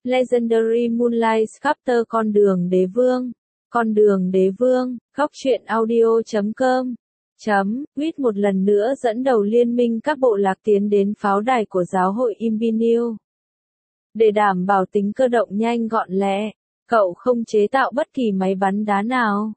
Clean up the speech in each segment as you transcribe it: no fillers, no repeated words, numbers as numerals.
Legendary Moonlight Sculptor Con đường đế vương, góc truyện audio.com. Quýt một lần nữa dẫn đầu liên minh các bộ lạc tiến đến pháo đài của giáo hội Imperial. Để đảm bảo tính cơ động nhanh gọn lẹ, cậu không chế tạo bất kỳ máy bắn đá nào.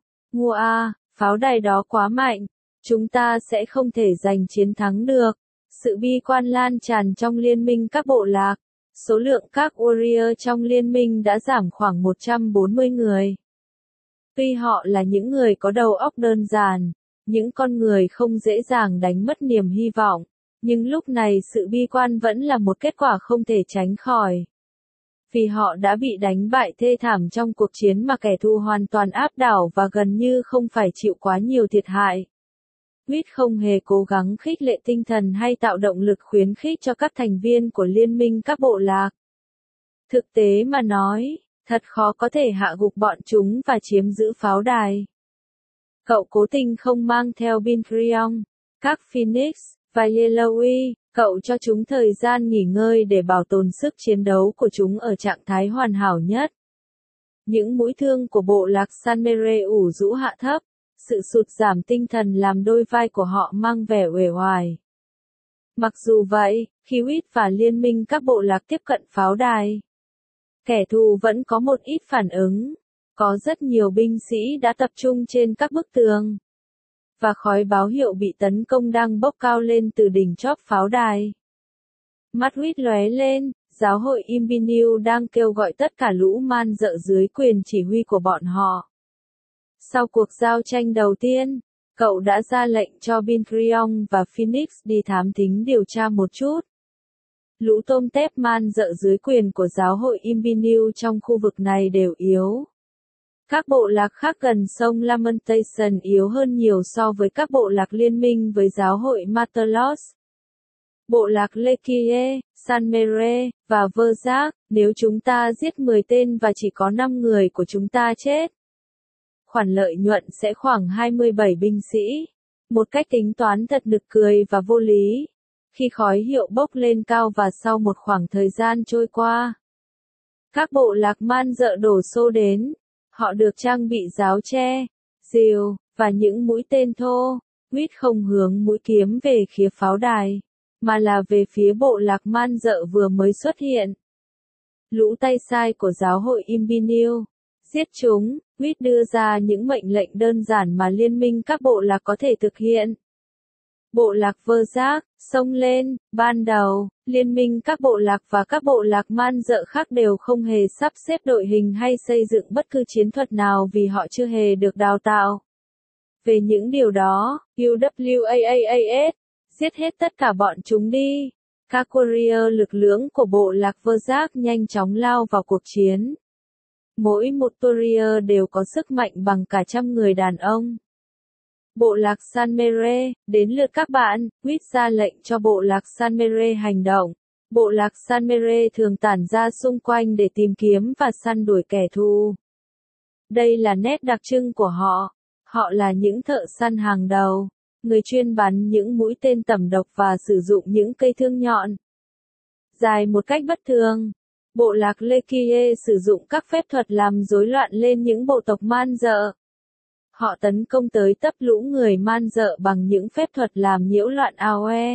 Pháo đài đó quá mạnh, chúng ta sẽ không thể giành chiến thắng được. Sự bi quan lan tràn trong liên minh các bộ lạc. Số lượng các warrior trong liên minh đã giảm khoảng 140 người. Tuy họ là những người có đầu óc đơn giản, những con người không dễ dàng đánh mất niềm hy vọng, nhưng lúc này sự bi quan vẫn là một kết quả không thể tránh khỏi. Vì họ đã bị đánh bại thê thảm trong cuộc chiến mà kẻ thù hoàn toàn áp đảo và gần như không phải chịu quá nhiều thiệt hại. Quýt không hề cố gắng khích lệ tinh thần hay tạo động lực khuyến khích cho các thành viên của liên minh các bộ lạc. Thực tế mà nói, thật khó có thể hạ gục bọn chúng và chiếm giữ pháo đài. Cậu cố tình không mang theo Bincrion, các Phoenix, và Yellowy, cậu cho chúng thời gian nghỉ ngơi để bảo tồn sức chiến đấu của chúng ở trạng thái hoàn hảo nhất. Những mũi thương của bộ lạc San Mere ủ rũ hạ thấp, sự sụt giảm tinh thần làm đôi vai của họ mang vẻ uể oải. Mặc dù vậy, khi Quýt và liên minh các bộ lạc tiếp cận pháo đài, kẻ thù vẫn có một ít phản ứng. Có rất nhiều binh sĩ đã tập trung trên các bức tường. Và khói báo hiệu bị tấn công đang bốc cao lên từ đỉnh chóp pháo đài. Mắt Quýt lóe lên, giáo hội Imperial đang kêu gọi tất cả lũ man dợ dưới quyền chỉ huy của bọn họ. Sau cuộc giao tranh đầu tiên, cậu đã ra lệnh cho Bincrion và Phoenix đi thám thính điều tra một chút. Lũ tôm tép man dợ dưới quyền của giáo hội Imperial trong khu vực này đều yếu. Các bộ lạc khác gần sông Lamentation yếu hơn nhiều so với các bộ lạc liên minh với giáo hội Martelos. Bộ lạc Lekie, San Mere, và Verzak, nếu chúng ta giết 10 tên và chỉ có 5 người của chúng ta chết, khoản lợi nhuận sẽ khoảng 27 binh sĩ. Một cách tính toán thật nực cười và vô lý. Khi khói hiệu bốc lên cao và sau một khoảng thời gian trôi qua, các bộ lạc man dợ đổ xô đến. Họ được trang bị giáo tre, rìu, và những mũi tên thô. Quýt không hướng mũi kiếm về phía pháo đài, mà là về phía bộ lạc man dợ vừa mới xuất hiện. Lũ tay sai của giáo hội Imperial. Giết chúng, Quýt đưa ra những mệnh lệnh đơn giản mà liên minh các bộ lạc có thể thực hiện. Bộ lạc Verzak, xông lên. Ban đầu, liên minh các bộ lạc và các bộ lạc man dợ khác đều không hề sắp xếp đội hình hay xây dựng bất cứ chiến thuật nào vì họ chưa hề được đào tạo. Về những điều đó, UWAAAS, giết hết tất cả bọn chúng đi. Các courier lực lượng của bộ lạc Verzak nhanh chóng lao vào cuộc chiến. Mỗi một courier đều có sức mạnh bằng cả trăm người đàn ông. Bộ lạc San Mere, đến lượt các bạn. Quýt ra lệnh cho bộ lạc San Mere hành động. Bộ lạc San Mere thường tản ra xung quanh để tìm kiếm và săn đuổi kẻ thù. Đây là nét đặc trưng của họ. Họ là những thợ săn hàng đầu, người chuyên bắn những mũi tên tầm độc và sử dụng những cây thương nhọn dài một cách bất thường. Bộ lạc Lekie sử dụng các phép thuật làm rối loạn lên những bộ tộc man dợ. Họ tấn công tới tấp lũ người man dợ bằng những phép thuật làm nhiễu loạn AoE,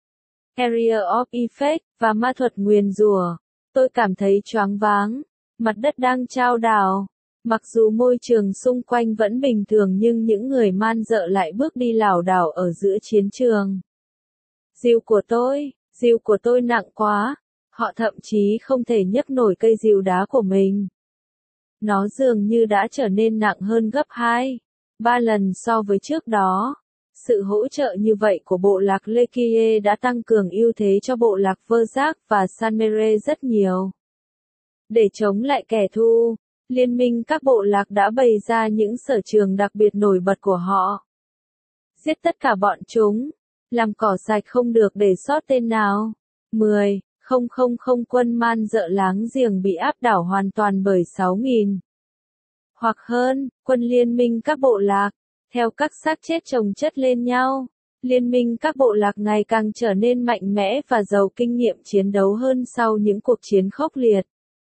Area of Effect, và ma thuật nguyền rủa. Tôi cảm thấy choáng váng. Mặt đất đang chao đảo. Mặc dù môi trường xung quanh vẫn bình thường nhưng những người man dợ lại bước đi lảo đảo ở giữa chiến trường. Rìu của tôi nặng quá. Họ thậm chí không thể nhấc nổi cây rìu đá của mình. Nó dường như đã trở nên nặng hơn gấp 2-3 lần so với trước đó. Sự hỗ trợ như vậy của bộ lạc Lekie đã tăng cường ưu thế cho bộ lạc Verzak và San Mere rất nhiều. Để chống lại kẻ thù, liên minh các bộ lạc đã bày ra những sở trường đặc biệt nổi bật của họ. Giết tất cả bọn chúng, làm cỏ sạch không được để sót tên nào. 10,000 quân man dợ láng giềng bị áp đảo hoàn toàn bởi 6.000 hoặc hơn quân liên minh các bộ lạc. Theo các xác chết chồng chất lên nhau, liên minh các bộ lạc ngày càng trở nên mạnh mẽ và giàu kinh nghiệm chiến đấu hơn sau những cuộc chiến khốc liệt.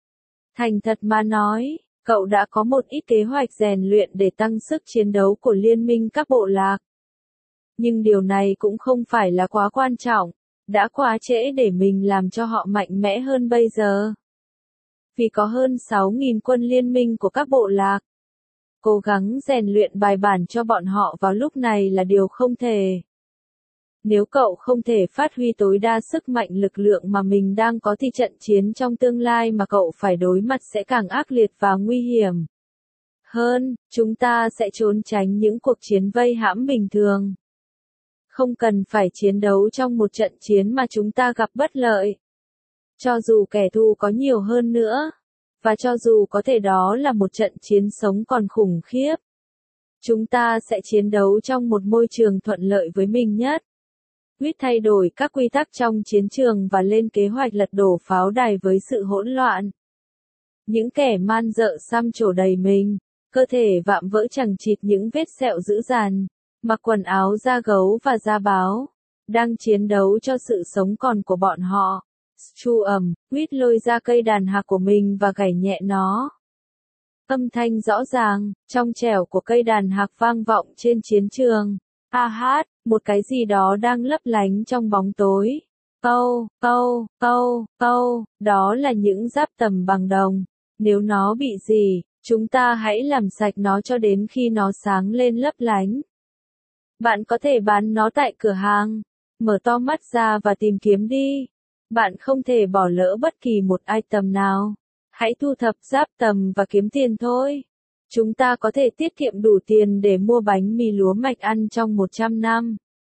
Thành thật mà nói, cậu đã có một ít kế hoạch rèn luyện để tăng sức chiến đấu của liên minh các bộ lạc. Nhưng điều này cũng không phải là quá quan trọng, đã quá trễ để mình làm cho họ mạnh mẽ hơn bây giờ. Vì có hơn 6.000 quân liên minh của các bộ lạc. Cố gắng rèn luyện bài bản cho bọn họ vào lúc này là điều không thể. Nếu cậu không thể phát huy tối đa sức mạnh lực lượng mà mình đang có thì trận chiến trong tương lai mà cậu phải đối mặt sẽ càng ác liệt và nguy hiểm. Hơn, chúng ta sẽ trốn tránh những cuộc chiến vây hãm bình thường. Không cần phải chiến đấu trong một trận chiến mà chúng ta gặp bất lợi. Cho dù kẻ thù có nhiều hơn nữa, và cho dù có thể đó là một trận chiến sống còn khủng khiếp, chúng ta sẽ chiến đấu trong một môi trường thuận lợi với mình nhất. Quyết thay đổi các quy tắc trong chiến trường và lên kế hoạch lật đổ pháo đài với sự hỗn loạn. Những kẻ man dợ xăm trổ đầy mình, cơ thể vạm vỡ chằng chịt những vết sẹo dữ dằn, mặc quần áo da gấu và da báo, đang chiến đấu cho sự sống còn của bọn họ. Chu ầm, Quyết lôi ra cây đàn hạc của mình và gảy nhẹ nó. Âm thanh rõ ràng, trong trẻo của cây đàn hạc vang vọng trên chiến trường. A hát, một cái gì đó đang lấp lánh trong bóng tối. Câu, câu, câu, câu, đó là những giáp tầm bằng đồng. Nếu nó bị gì, chúng ta hãy làm sạch nó cho đến khi nó sáng lên lấp lánh. Bạn có thể bán nó tại cửa hàng. Mở to mắt ra và tìm kiếm đi. Bạn không thể bỏ lỡ bất kỳ một item nào. Hãy thu thập giáp tầm và kiếm tiền thôi. Chúng ta có thể tiết kiệm đủ tiền để mua bánh mì lúa mạch ăn trong 100 năm.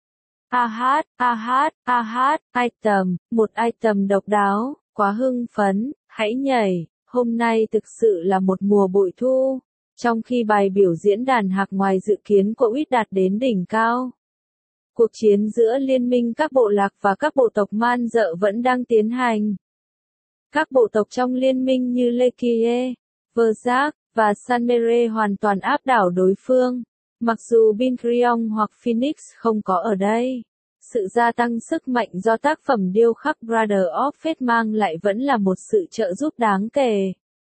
Item, một item độc đáo, quá hưng phấn, hãy nhảy, hôm nay thực sự là một mùa bội thu. Trong khi bài biểu diễn đàn hạc ngoài dự kiến của Uýt đạt đến đỉnh cao. Cuộc chiến giữa liên minh các bộ lạc và các bộ tộc man dợ vẫn đang tiến hành. Các bộ tộc trong liên minh như Lekie, Verzak, và Sanmere hoàn toàn áp đảo đối phương. Mặc dù Binkriong hoặc Phoenix không có ở đây, sự gia tăng sức mạnh do tác phẩm điêu khắc Brother of Fate mang lại vẫn là một sự trợ giúp đáng kể.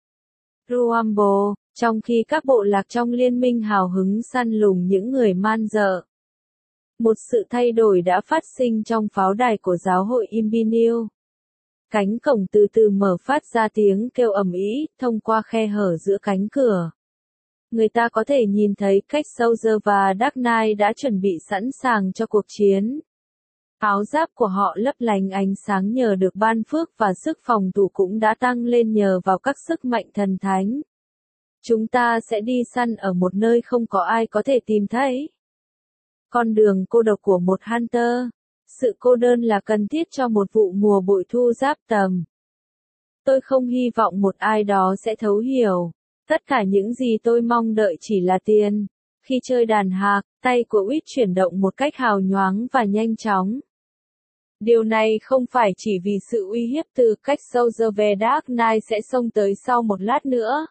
Ruambo, trong khi các bộ lạc trong liên minh hào hứng săn lùng những người man dợ. Một sự thay đổi đã phát sinh trong pháo đài của giáo hội Imbinil. Cánh cổng từ từ mở phát ra tiếng kêu ầm ĩ thông qua khe hở giữa cánh cửa. Người ta có thể nhìn thấy cách Soldier và Dark Knight đã chuẩn bị sẵn sàng cho cuộc chiến. Áo giáp của họ lấp lánh ánh sáng nhờ được ban phước và sức phòng thủ cũng đã tăng lên nhờ vào các sức mạnh thần thánh. Chúng ta sẽ đi săn ở một nơi không có ai có thể tìm thấy. Con đường cô độc của một Hunter. Sự cô đơn là cần thiết cho một vụ mùa bội thu giáp tầm. Tôi không hy vọng một ai đó sẽ thấu hiểu. Tất cả những gì tôi mong đợi chỉ là tiền. Khi chơi đàn hạc, tay của Uýt chuyển động một cách hào nhoáng và nhanh chóng. Điều này không phải chỉ vì sự uy hiếp từ cách Soldier về Dark Knight sẽ xông tới sau một lát nữa.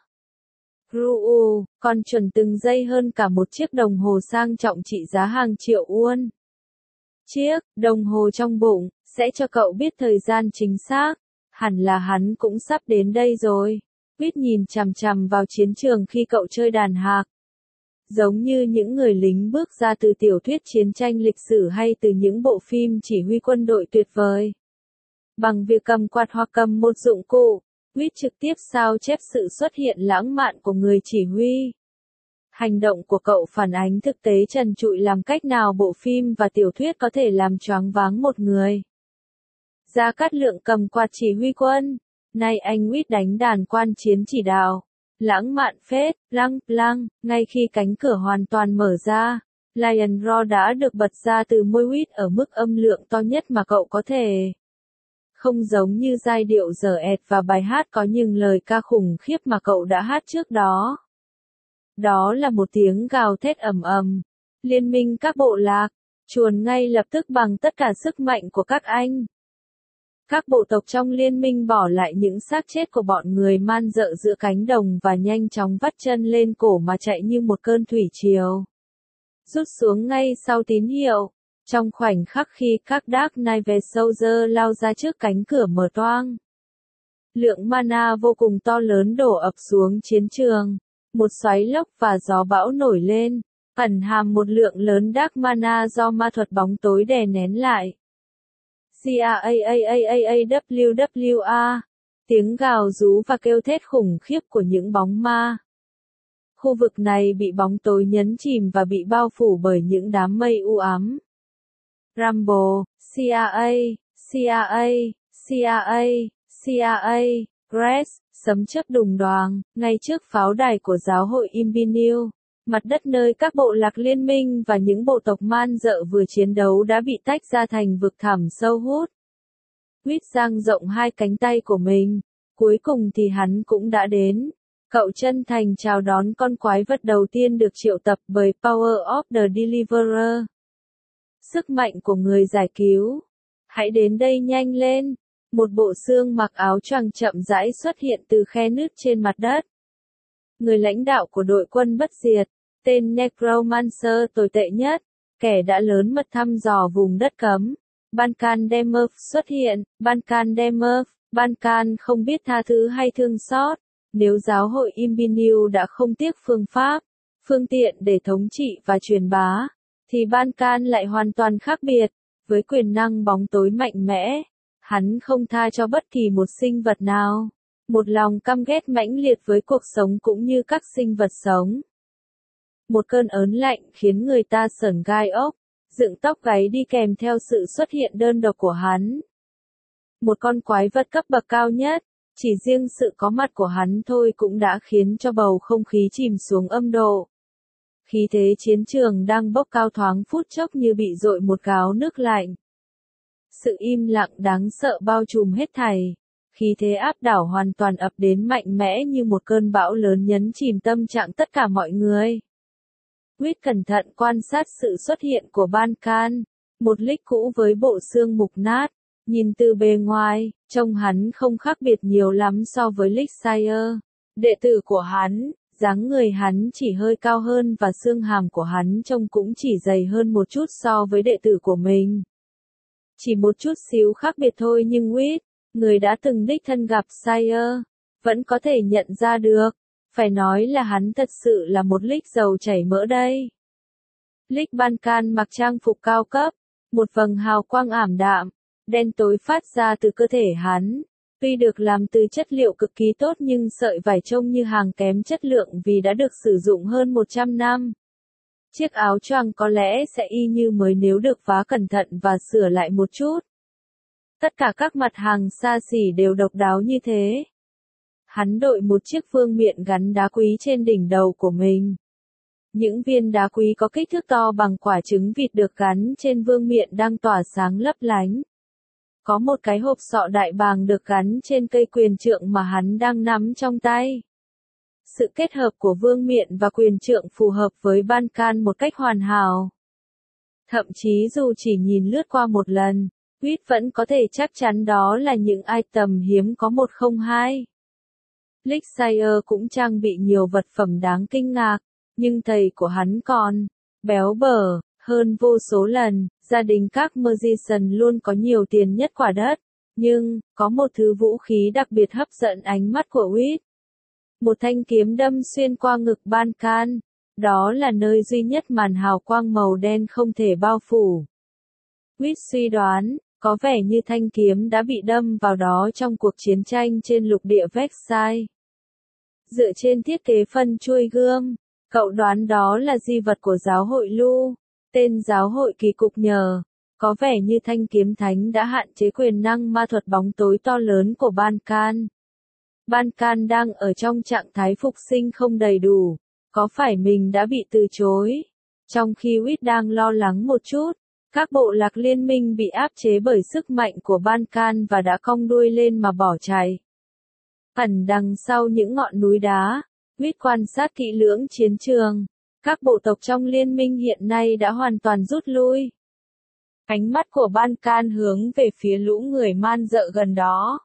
Ruu, còn chuẩn từng giây hơn cả một chiếc đồng hồ sang trọng trị giá hàng triệu won. Chiếc đồng hồ trong bụng sẽ cho cậu biết thời gian chính xác. Hẳn là hắn cũng sắp đến đây rồi. Uýt nhìn chằm chằm vào chiến trường khi cậu chơi đàn hạc. Giống như những người lính bước ra từ tiểu thuyết chiến tranh lịch sử hay từ những bộ phim chỉ huy quân đội tuyệt vời. Bằng việc cầm quạt hoặc cầm một dụng cụ, Uýt trực tiếp sao chép sự xuất hiện lãng mạn của người chỉ huy. Hành động của cậu phản ánh thực tế trần trụi làm cách nào bộ phim và tiểu thuyết có thể làm choáng váng một người. Gia Cát Lượng cầm quạt chỉ huy quân. Nay anh Uýt đánh đàn quan chiến chỉ đạo. Lãng mạn phết, lăng, ngay khi cánh cửa hoàn toàn mở ra. Lion Roar đã được bật ra từ môi Uýt ở mức âm lượng to nhất mà cậu có thể. Không giống như giai điệu dở ẹt và bài hát có những lời ca khủng khiếp mà cậu đã hát trước đó. Đó là một tiếng gào thét ầm ầm. Liên minh các bộ lạc, chuồn ngay lập tức bằng tất cả sức mạnh của các anh. Các bộ tộc trong liên minh bỏ lại những xác chết của bọn người man dợ giữa cánh đồng và nhanh chóng vắt chân lên cổ mà chạy như một cơn thủy triều. Rút xuống ngay sau tín hiệu. Trong khoảnh khắc khi các Dark Knight về Soldier lao ra trước cánh cửa mở toang. Lượng mana vô cùng to lớn đổ ập xuống chiến trường. Một xoáy lốc và gió bão nổi lên, ẩn hàm một lượng lớn dark mana do ma thuật bóng tối đè nén lại. CAAAAAWWA, tiếng gào rú và kêu thét khủng khiếp của những bóng ma. Khu vực này bị bóng tối nhấn chìm và bị bao phủ bởi những đám mây u ám. Rumble, CAA, CAA, CAA, CAA, Grace, sấm chớp đùng đoàng, ngay trước pháo đài của giáo hội Imperial, mặt đất nơi các bộ lạc liên minh và những bộ tộc man dợ vừa chiến đấu đã bị tách ra thành vực thẳm sâu hút. Quýt dang rộng hai cánh tay của mình, cuối cùng thì hắn cũng đã đến. Cậu chân thành chào đón con quái vật đầu tiên được triệu tập bởi Power of the Deliverer. Sức mạnh của người giải cứu. Hãy đến đây nhanh lên. Một bộ xương mặc áo choàng chậm rãi xuất hiện từ khe nứt trên mặt đất. Người lãnh đạo của đội quân bất diệt, tên Necromancer tồi tệ nhất, kẻ đã lớn mật thăm dò vùng đất cấm. Bankan Demurf xuất hiện. Bankan Demurf, Bankan không biết tha thứ hay thương xót. Nếu giáo hội Imperial đã không tiếc phương pháp, phương tiện để thống trị và truyền bá, thì Bankan lại hoàn toàn khác biệt. Với quyền năng bóng tối mạnh mẽ, hắn không tha cho bất kỳ một sinh vật nào. Một lòng căm ghét mãnh liệt với cuộc sống cũng như các sinh vật sống. Một cơn ớn lạnh khiến người ta sởn gai ốc, dựng tóc gáy đi kèm theo sự xuất hiện đơn độc của hắn. Một con quái vật cấp bậc cao nhất, chỉ riêng sự có mặt của hắn thôi cũng đã khiến cho bầu không khí chìm xuống âm độ. Khí thế chiến trường đang bốc cao thoáng phút chốc như bị dội một gáo nước lạnh. Sự im lặng đáng sợ bao trùm hết thảy. Khí thế áp đảo hoàn toàn ập đến mạnh mẽ như một cơn bão lớn nhấn chìm tâm trạng tất cả mọi người. Quýt cẩn thận quan sát sự xuất hiện của Bankan, một lính cũ với bộ xương mục nát. Nhìn từ bề ngoài, trông hắn không khác biệt nhiều lắm so với Lixire, đệ tử của hắn. Dáng người hắn chỉ hơi cao hơn và xương hàm của hắn trông cũng chỉ dày hơn một chút so với đệ tử của mình. Chỉ một chút xíu khác biệt thôi nhưng Quýt, người đã từng đích thân gặp Sire, vẫn có thể nhận ra được. Phải nói là hắn thật sự là một lính giàu chảy mỡ đây. Lính Bankan mặc trang phục cao cấp, một vầng hào quang ảm đạm, đen tối phát ra từ cơ thể hắn. Tuy được làm từ chất liệu cực kỳ tốt nhưng sợi vải trông như hàng kém chất lượng vì đã được sử dụng hơn 100 năm. Chiếc áo choàng có lẽ sẽ y như mới nếu được vá cẩn thận và sửa lại một chút. Tất cả các mặt hàng xa xỉ đều độc đáo như thế. Hắn đội một chiếc vương miện gắn đá quý trên đỉnh đầu của mình. Những viên đá quý có kích thước to bằng quả trứng vịt được gắn trên vương miện đang tỏa sáng lấp lánh. Có một cái hộp sọ đại bàng được gắn trên cây quyền trượng mà hắn đang nắm trong tay. Sự kết hợp của vương miện và quyền trượng phù hợp với Bankan một cách hoàn hảo. Thậm chí dù chỉ nhìn lướt qua một lần, Quýt vẫn có thể chắc chắn đó là những item hiếm có 102. Lixire cũng trang bị nhiều vật phẩm đáng kinh ngạc, nhưng thầy của hắn còn béo bở hơn vô số lần. Gia đình các Magician luôn có nhiều tiền nhất quả đất, nhưng có một thứ vũ khí đặc biệt hấp dẫn ánh mắt của Quýt. Một thanh kiếm đâm xuyên qua ngực Bankan, đó là nơi duy nhất màn hào quang màu đen không thể bao phủ. Quýt suy đoán, có vẻ như thanh kiếm đã bị đâm vào đó trong cuộc chiến tranh trên lục địa Vexai. Dựa trên thiết kế phân chuôi gươm, cậu đoán đó là di vật của giáo hội Lu, tên giáo hội kỳ cục nhờ. Có vẻ như thanh kiếm thánh đã hạn chế quyền năng ma thuật bóng tối to lớn của Bankan. Bankan đang ở trong trạng thái phục sinh không đầy đủ. Có phải mình đã bị từ chối? Trong khi Quýt đang lo lắng một chút, các bộ lạc liên minh bị áp chế bởi sức mạnh của Bankan và đã cong đuôi lên mà bỏ chạy. Ẩn đằng sau những ngọn núi đá, Quýt quan sát kỹ lưỡng chiến trường. Các bộ tộc trong liên minh hiện nay đã hoàn toàn rút lui. Ánh mắt của Bankan hướng về phía lũ người man dợ gần đó.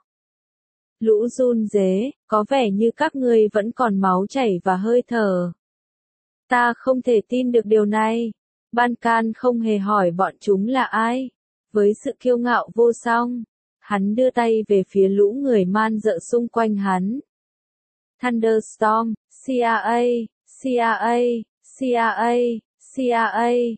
Lũ run rế, có vẻ như các ngươi vẫn còn máu chảy và hơi thở. Ta không thể tin được điều này. Bankan không hề hỏi bọn chúng là ai. Với sự kiêu ngạo vô song, Hắn đưa tay về phía lũ người man dợ xung quanh hắn. Thunderstorm, CIA, CIA, CIA, CIA,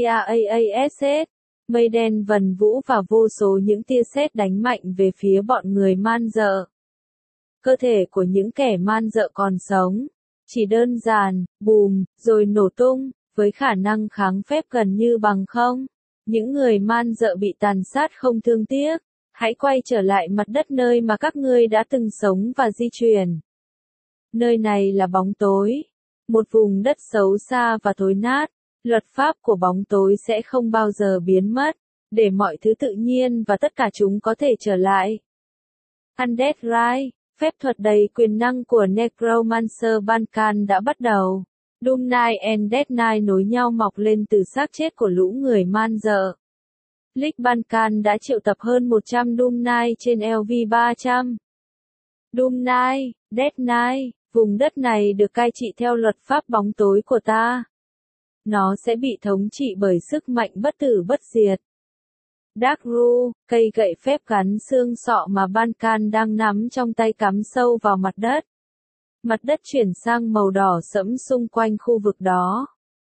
CIASS. Mây đen vần vũ và vô số những tia sét đánh mạnh về phía bọn người man dợ. Cơ thể của những kẻ man dợ còn sống, chỉ đơn giản, bùm, rồi nổ tung, với khả năng kháng phép gần như bằng không. Những người man dợ bị tàn sát không thương tiếc. Hãy quay trở lại mặt đất nơi mà các ngươi đã từng sống và di chuyển. Nơi này là bóng tối. Một vùng đất xấu xa và thối nát. Luật pháp của bóng tối sẽ không bao giờ biến mất, để mọi thứ tự nhiên và tất cả chúng có thể trở lại. Undead Rise, phép thuật đầy quyền năng của Necromancer Bankan đã bắt đầu. Doom Knight and Death Knight nối nhau mọc lên từ xác chết của lũ người man dợ. Lich Bankan đã triệu tập hơn 100 Doom Knight trên LV300. Doom Knight, Death Knight, vùng đất này được cai trị theo luật pháp bóng tối của ta. Nó sẽ bị thống trị bởi sức mạnh bất tử bất diệt. Dark Ru, cây gậy phép gắn xương sọ mà Bankan đang nắm trong tay cắm sâu vào mặt đất. Mặt đất chuyển sang màu đỏ sẫm xung quanh khu vực đó.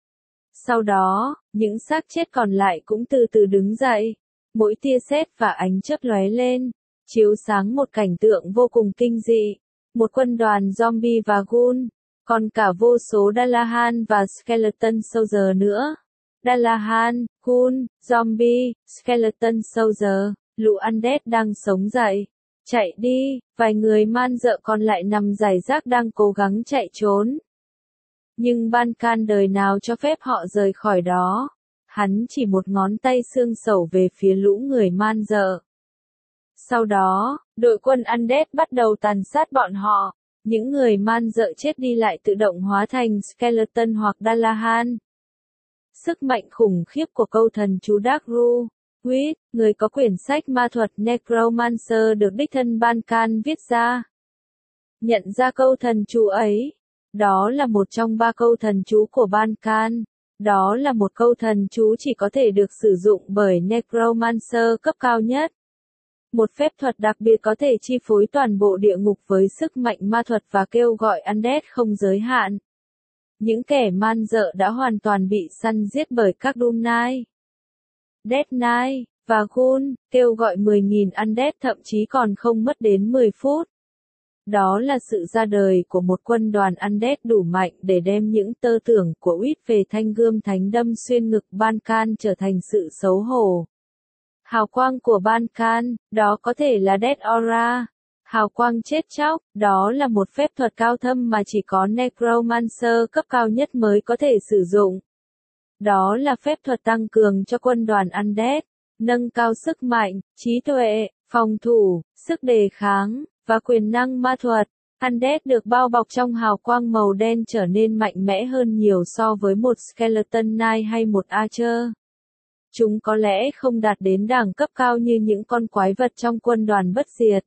Sau đó, những xác chết còn lại cũng từ từ đứng dậy. Mỗi tia sét và ánh chớp lóe lên, chiếu sáng một cảnh tượng vô cùng kinh dị. Một quân đoàn zombie và ghoul, còn cả vô số Dalahan và Skeleton Soldier nữa. Dalahan, ghoul, zombie, Skeleton Soldier, lũ undead đang sống dậy. Chạy đi, vài người man dợ còn lại nằm rải rác đang cố gắng chạy trốn. Nhưng Bankan đời nào cho phép họ rời khỏi đó. Hắn chỉ một ngón tay xương sẩu về phía lũ người man dợ. Sau đó, đội quân undead bắt đầu tàn sát bọn họ. Những người man dợ chết đi lại tự động hóa thành Skeleton hoặc Dalahan. Sức mạnh khủng khiếp của câu thần chú Dark Ru. Người có quyển sách ma thuật Necromancer được đích thân Bankan viết ra. Nhận ra câu thần chú ấy. Đó là một trong 3 câu thần chú của Bankan. Đó là một câu thần chú chỉ có thể được sử dụng bởi Necromancer cấp cao nhất. Một phép thuật đặc biệt có thể chi phối toàn bộ địa ngục với sức mạnh ma thuật và kêu gọi undead không giới hạn. Những kẻ man dợ đã hoàn toàn bị săn giết bởi các Doom Knight, Death Knight, và Ghoul, kêu gọi 10.000 undead thậm chí còn không mất đến 10 phút. Đó là sự ra đời của một quân đoàn undead đủ mạnh để đem những tơ tưởng của Uýt về thanh gươm thánh đâm xuyên ngực Bankan trở thành sự xấu hổ. Hào quang của Bankan, đó có thể là Death Aura. Hào quang chết chóc, đó là một phép thuật cao thâm mà chỉ có Necromancer cấp cao nhất mới có thể sử dụng. Đó là phép thuật tăng cường cho quân đoàn undead, nâng cao sức mạnh, trí tuệ, phòng thủ, sức đề kháng, và quyền năng ma thuật. Undead được bao bọc trong hào quang màu đen trở nên mạnh mẽ hơn nhiều so với một Skeleton Knight hay một Archer. Chúng có lẽ không đạt đến đẳng cấp cao như những con quái vật trong quân đoàn bất diệt.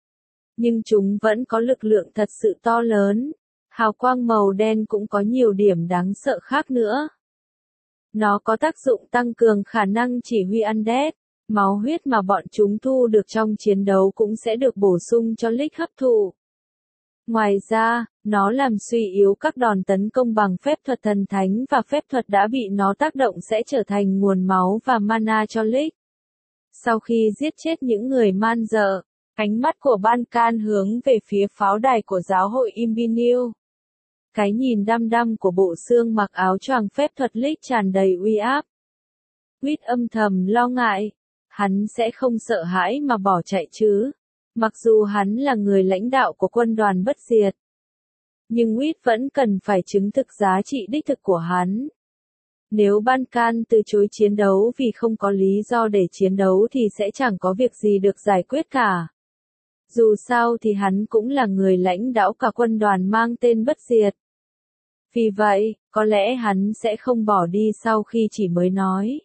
Nhưng chúng vẫn có lực lượng thật sự to lớn. Hào quang màu đen cũng có nhiều điểm đáng sợ khác nữa. Nó có tác dụng tăng cường khả năng chỉ huy undead. Máu huyết mà bọn chúng thu được trong chiến đấu cũng sẽ được bổ sung cho Lich hấp thụ. Ngoài ra, nó làm suy yếu các đòn tấn công bằng phép thuật thần thánh và phép thuật đã bị nó tác động sẽ trở thành nguồn máu và mana cho Lich. Sau khi giết chết những người man dợ, ánh mắt của Bankan hướng về phía pháo đài của giáo hội Imbinil. Cái nhìn đăm đăm của bộ xương mặc áo choàng phép thuật Lich tràn đầy uy áp. Uýt âm thầm lo ngại. Hắn sẽ không sợ hãi mà bỏ chạy chứ. Mặc dù hắn là người lãnh đạo của quân đoàn bất diệt. Nhưng Uýt vẫn cần phải chứng thực giá trị đích thực của hắn. Nếu Bankan từ chối chiến đấu vì không có lý do để chiến đấu thì sẽ chẳng có việc gì được giải quyết cả. Dù sao thì hắn cũng là người lãnh đạo cả quân đoàn mang tên bất diệt. Vì vậy, có lẽ hắn sẽ không bỏ đi sau khi chỉ mới nói.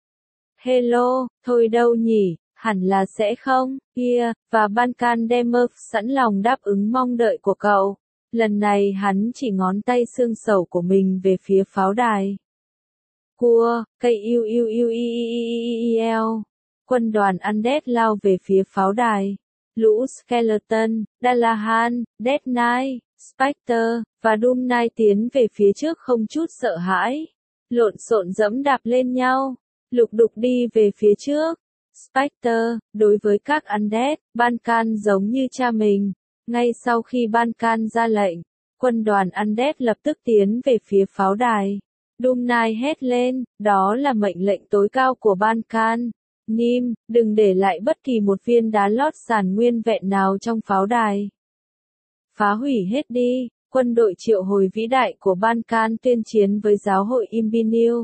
Hello, thôi đâu nhỉ, hẳn là sẽ không, kia, và Bankan Demurf sẵn lòng đáp ứng mong đợi của cậu. Lần này hắn chỉ ngón tay xương sẩu của mình về phía pháo đài. Cua, cây Quân đoàn Undead lao về phía pháo đài. Lũ Skeleton, Dalahan, Death Knight, Spectre, và Doom Knight tiến về phía trước không chút sợ hãi. Lộn xộn dẫm đạp lên nhau, lục đục đi về phía trước. Spectre, đối với các Undead, Bankan giống như cha mình. Ngay sau khi Bankan ra lệnh, quân đoàn Undead lập tức tiến về phía pháo đài. Doom Knight hét lên, đó là mệnh lệnh tối cao của Bankan. Nim, đừng để lại bất kỳ một viên đá lót sàn nguyên vẹn nào trong pháo đài. Phá hủy hết đi, quân đội triệu hồi vĩ đại của Bankan tuyên chiến với giáo hội Imbinew.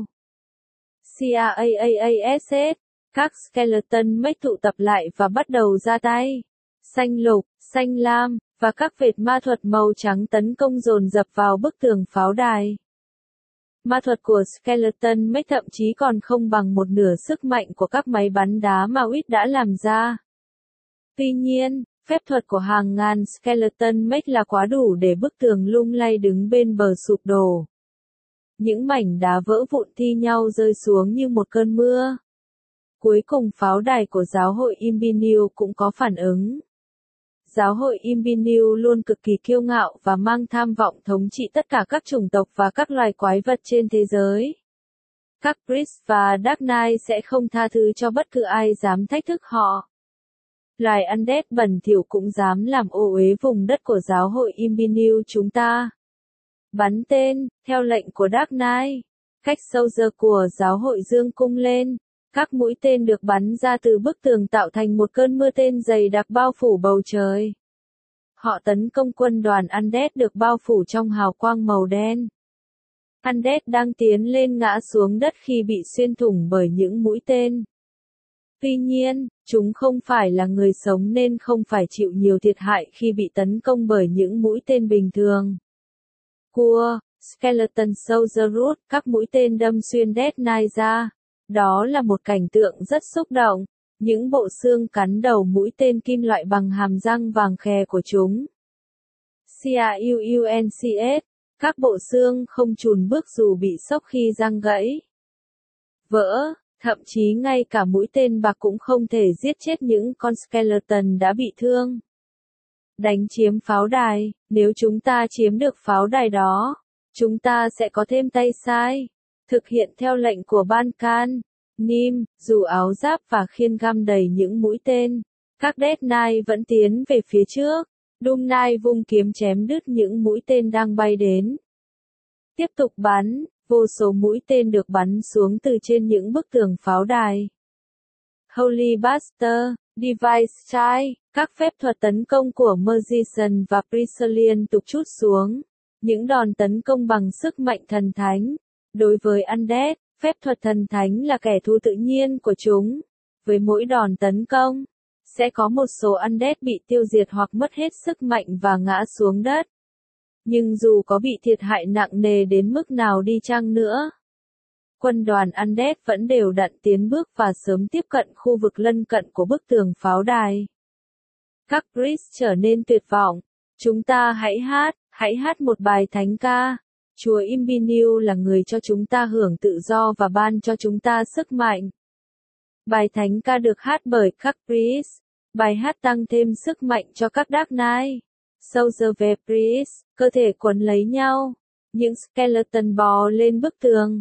CAAASS, các skeleton mech tụ tập lại và bắt đầu ra tay. Xanh lục, xanh lam, và các vệt ma thuật màu trắng tấn công dồn dập vào bức tường pháo đài. Ma thuật của Skeleton Mech thậm chí còn không bằng một nửa sức mạnh của các máy bắn đá mà Wit đã làm ra. Tuy nhiên, phép thuật của hàng ngàn Skeleton Mech là quá đủ để bức tường lung lay đứng bên bờ sụp đổ. Những mảnh đá vỡ vụn thi nhau rơi xuống như một cơn mưa. Cuối cùng pháo đài của giáo hội Imbinew cũng có phản ứng. Giáo hội Imbinew luôn cực kỳ kiêu ngạo và mang tham vọng thống trị tất cả các chủng tộc và các loài quái vật trên thế giới. Các Priest và Dark Knight sẽ không tha thứ cho bất cứ ai dám thách thức họ. Loài Undead bẩn thỉu cũng dám làm ô uế vùng đất của giáo hội Imbinew chúng ta. Bắn tên, theo lệnh của Dark Knight. Cách soldier của giáo hội dương cung lên. Các mũi tên được bắn ra từ bức tường tạo thành một cơn mưa tên dày đặc bao phủ bầu trời. Họ tấn công quân đoàn Undead được bao phủ trong hào quang màu đen. Undead đang tiến lên ngã xuống đất khi bị xuyên thủng bởi những mũi tên. Tuy nhiên, chúng không phải là người sống nên không phải chịu nhiều thiệt hại khi bị tấn công bởi những mũi tên bình thường. Cua, Skeleton Soldier Root, các mũi tên đâm xuyên Death Knight ra. Đó là một cảnh tượng rất xúc động. Những bộ xương cắn đầu mũi tên kim loại bằng hàm răng vàng khè của chúng. CAUUNCS, các bộ xương không chùn bước dù bị sốc khi răng gãy. Vỡ, thậm chí ngay cả mũi tên bạc cũng không thể giết chết những con skeleton đã bị thương. Đánh chiếm pháo đài, nếu chúng ta chiếm được pháo đài đó, chúng ta sẽ có thêm tay sai. Thực hiện theo lệnh của Bankan, Nim, dù áo giáp và khiên găm đầy những mũi tên, các Death Knight vẫn tiến về phía trước. Doom Knight vung kiếm chém đứt những mũi tên đang bay đến. Tiếp tục bắn, vô số mũi tên được bắn xuống từ trên những bức tường pháo đài. Holy Buster, Device Child, các phép thuật tấn công của Magician và Priest liên tục trút xuống. Những đòn tấn công bằng sức mạnh thần thánh. Đối với Undead, phép thuật thần thánh là kẻ thù tự nhiên của chúng. Với mỗi đòn tấn công, sẽ có một số Undead bị tiêu diệt hoặc mất hết sức mạnh và ngã xuống đất. Nhưng dù có bị thiệt hại nặng nề đến mức nào đi chăng nữa, quân đoàn Undead vẫn đều đặn tiến bước và sớm tiếp cận khu vực lân cận của bức tường pháo đài. Các Priest trở nên tuyệt vọng. Chúng ta hãy hát một bài thánh ca. Chúa Imbinew là người cho chúng ta hưởng tự do và ban cho chúng ta sức mạnh. Bài thánh ca được hát bởi các Priest. Bài hát tăng thêm sức mạnh cho các Dark Knight. Soldier về Priest, cơ thể quấn lấy nhau. Những skeleton bò lên bức tường.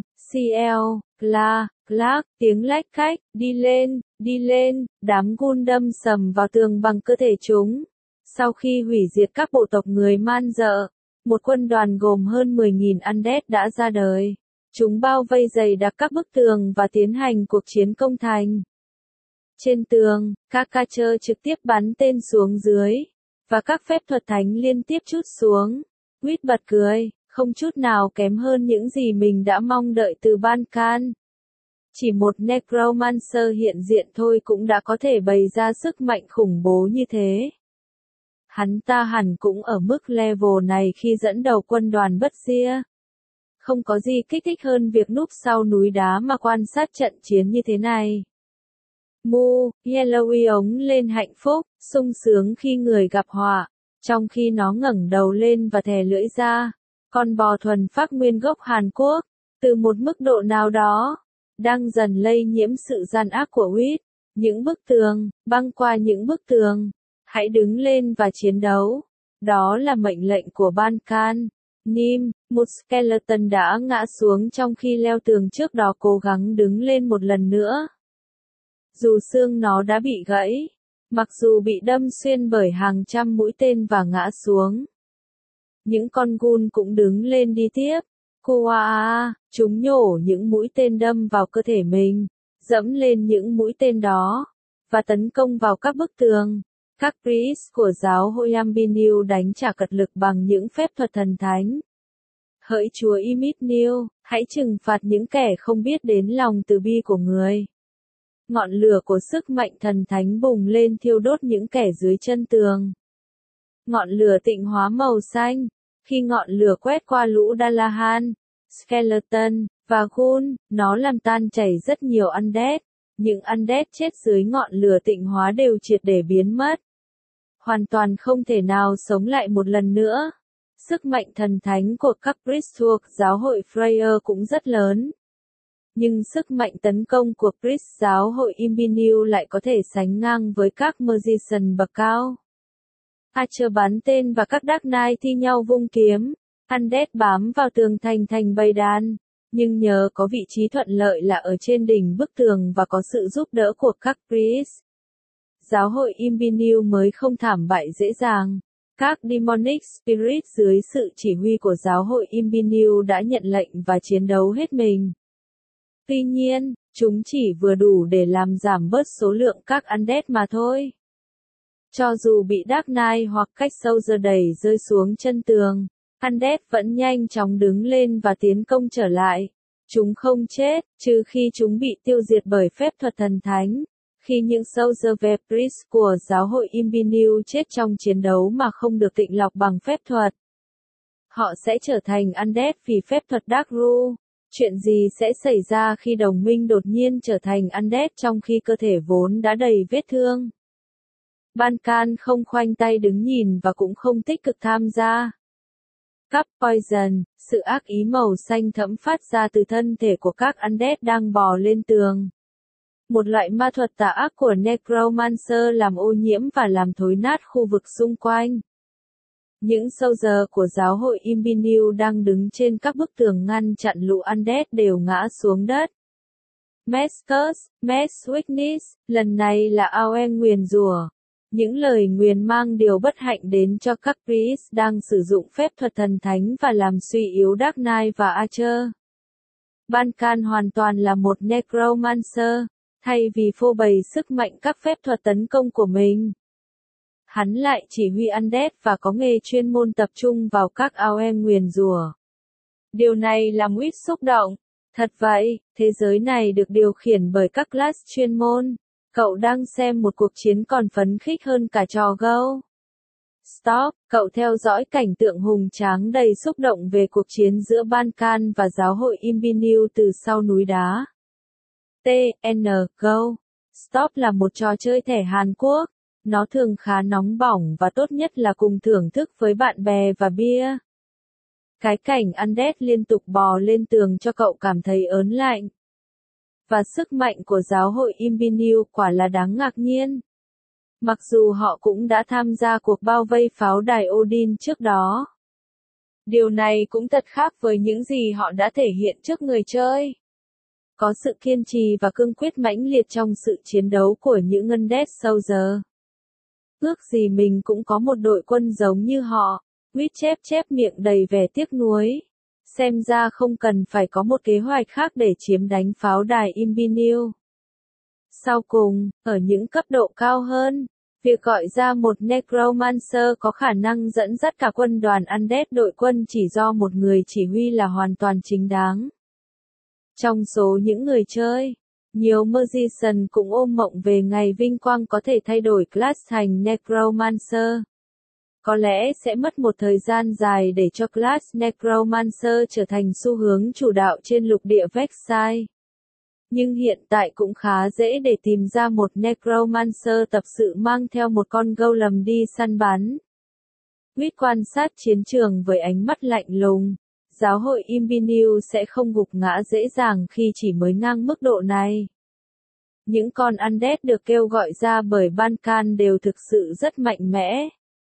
Clack, tiếng lách cách, đi lên, đám gun đâm sầm vào tường bằng cơ thể chúng. Sau khi hủy diệt các bộ tộc người man dợ, một quân đoàn gồm hơn 10.000 Undead đã ra đời. Chúng bao vây dày đặc các bức tường và tiến hành cuộc chiến công thành. Trên tường, các Catcher trực tiếp bắn tên xuống dưới, và các phép thuật thánh liên tiếp trút xuống. Wit bật cười, không chút nào kém hơn những gì mình đã mong đợi từ Bankan. Chỉ một Necromancer hiện diện thôi cũng đã có thể bày ra sức mạnh khủng bố như thế. Hắn ta hẳn cũng ở mức level này khi dẫn đầu quân đoàn bất xia. Không có gì kích thích hơn việc núp sau núi đá mà quan sát trận chiến như thế này. Yellowy ống lên hạnh phúc, sung sướng khi người gặp họa, trong khi nó ngẩng đầu lên và thè lưỡi ra. Con bò thuần phác nguyên gốc Hàn Quốc, từ một mức độ nào đó, đang dần lây nhiễm sự gian ác của Wit. những bức tường, băng qua những bức tường. Hãy đứng lên và chiến đấu. Đó là mệnh lệnh của Ban-can. Nim, một skeleton đã ngã xuống trong khi leo tường trước đó cố gắng đứng lên một lần nữa. Dù xương nó đã bị gãy, mặc dù bị đâm xuyên bởi hàng trăm mũi tên và ngã xuống. Những con gun cũng đứng lên đi tiếp. Koa, chúng nhổ những mũi tên đâm vào cơ thể mình, dẫm lên những mũi tên đó, và tấn công vào các bức tường. Các priest của giáo hội Imbiniu đánh trả cật lực bằng những phép thuật thần thánh. Hỡi Chúa Imithniu, hãy trừng phạt những kẻ không biết đến lòng từ bi của người. Ngọn lửa của sức mạnh thần thánh bùng lên thiêu đốt những kẻ dưới chân tường. Ngọn lửa tịnh hóa màu xanh. Khi ngọn lửa quét qua lũ Dalahan, Skeleton, và Gun, nó làm tan chảy rất nhiều undead. Những undead chết dưới ngọn lửa tịnh hóa đều triệt để biến mất. Hoàn toàn không thể nào sống lại một lần nữa. Sức mạnh thần thánh của các priest thuộc giáo hội Freyr cũng rất lớn. Nhưng sức mạnh tấn công của priest giáo hội Imbiniu lại có thể sánh ngang với các magician bậc cao. Archer bắn tên và các Dark Knight thi nhau vung kiếm. Undead bám vào tường thành bầy đàn. Nhưng nhờ có vị trí thuận lợi là ở trên đỉnh bức tường và có sự giúp đỡ của các priest, giáo hội Imbiniu mới không thảm bại dễ dàng. Các demonic spirit dưới sự chỉ huy của giáo hội Imbiniu đã nhận lệnh và chiến đấu hết mình. Tuy nhiên, chúng chỉ vừa đủ để làm giảm bớt số lượng các undead mà thôi. Cho dù bị Dark Knight hoặc cách Soldier đẩy rơi xuống chân tường, undead vẫn nhanh chóng đứng lên và tiến công trở lại. Chúng không chết, trừ khi chúng bị tiêu diệt bởi phép thuật thần thánh. Khi những Soldier ve priest của giáo hội Imbiniu chết trong chiến đấu mà không được tịnh lọc bằng phép thuật, họ sẽ trở thành undead vì phép thuật Dark Rule. Chuyện gì sẽ xảy ra khi đồng minh đột nhiên trở thành undead trong khi cơ thể vốn đã đầy vết thương? Ban-can không khoanh tay đứng nhìn và cũng không tích cực tham gia. Cup Poison, sự ác ý màu xanh thẫm phát ra từ thân thể của các undead đang bò lên tường. Một loại ma thuật tà ác của Necromancer làm ô nhiễm và làm thối nát khu vực xung quanh. Những soldier của giáo hội Imbiniu đang đứng trên các bức tường ngăn chặn lũ undead đều ngã xuống đất. Mass Curse, Mass Weakness, lần này là Aoen nguyền rủa. Những lời nguyền mang điều bất hạnh đến cho các priest đang sử dụng phép thuật thần thánh và làm suy yếu Dark Knight và Archer. Ban-can hoàn toàn là một Necromancer, thay vì phô bày sức mạnh các phép thuật tấn công của mình. Hắn lại chỉ huy undead và có nghề chuyên môn tập trung vào các Aoen nguyền rủa. Điều này làm Wit xúc động. Thật vậy, thế giới này được điều khiển bởi các class chuyên môn. Cậu đang xem một cuộc chiến còn phấn khích hơn cả trò Go. Stop, cậu theo dõi cảnh tượng hùng tráng đầy xúc động về cuộc chiến giữa Ban-can và giáo hội Imbiniu từ sau núi đá. Go. Stop là một trò chơi thẻ Hàn Quốc. Nó thường khá nóng bỏng và tốt nhất là cùng thưởng thức với bạn bè và bia. Cái cảnh undead liên tục bò lên tường cho cậu cảm thấy ớn lạnh. Và sức mạnh của giáo hội Imbiniu quả là đáng ngạc nhiên. Mặc dù họ cũng đã tham gia cuộc bao vây pháo đài Odin trước đó. Điều này cũng thật khác với những gì họ đã thể hiện trước người chơi. Có sự kiên trì và cương quyết mãnh liệt trong sự chiến đấu của những undead soldier. Ước gì mình cũng có một đội quân giống như họ. Wit chép miệng đầy vẻ tiếc nuối. Xem ra không cần phải có một kế hoạch khác để chiếm đánh pháo đài Imbiniu. Sau cùng, ở những cấp độ cao hơn, việc gọi ra một Necromancer có khả năng dẫn dắt cả quân đoàn undead đội quân chỉ do một người chỉ huy là hoàn toàn chính đáng. Trong số những người chơi, nhiều magician cũng ôm mộng về ngày vinh quang có thể thay đổi class thành Necromancer. Có lẽ sẽ mất một thời gian dài để cho class Necromancer trở thành xu hướng chủ đạo trên lục địa Vexai. Nhưng hiện tại cũng khá dễ để tìm ra một Necromancer tập sự mang theo một con golem đi săn bắn. Wit quan sát chiến trường với ánh mắt lạnh lùng. Giáo hội Imbiniu sẽ không gục ngã dễ dàng khi chỉ mới ngang mức độ này. Những con undead được kêu gọi ra bởi Bankan đều thực sự rất mạnh mẽ.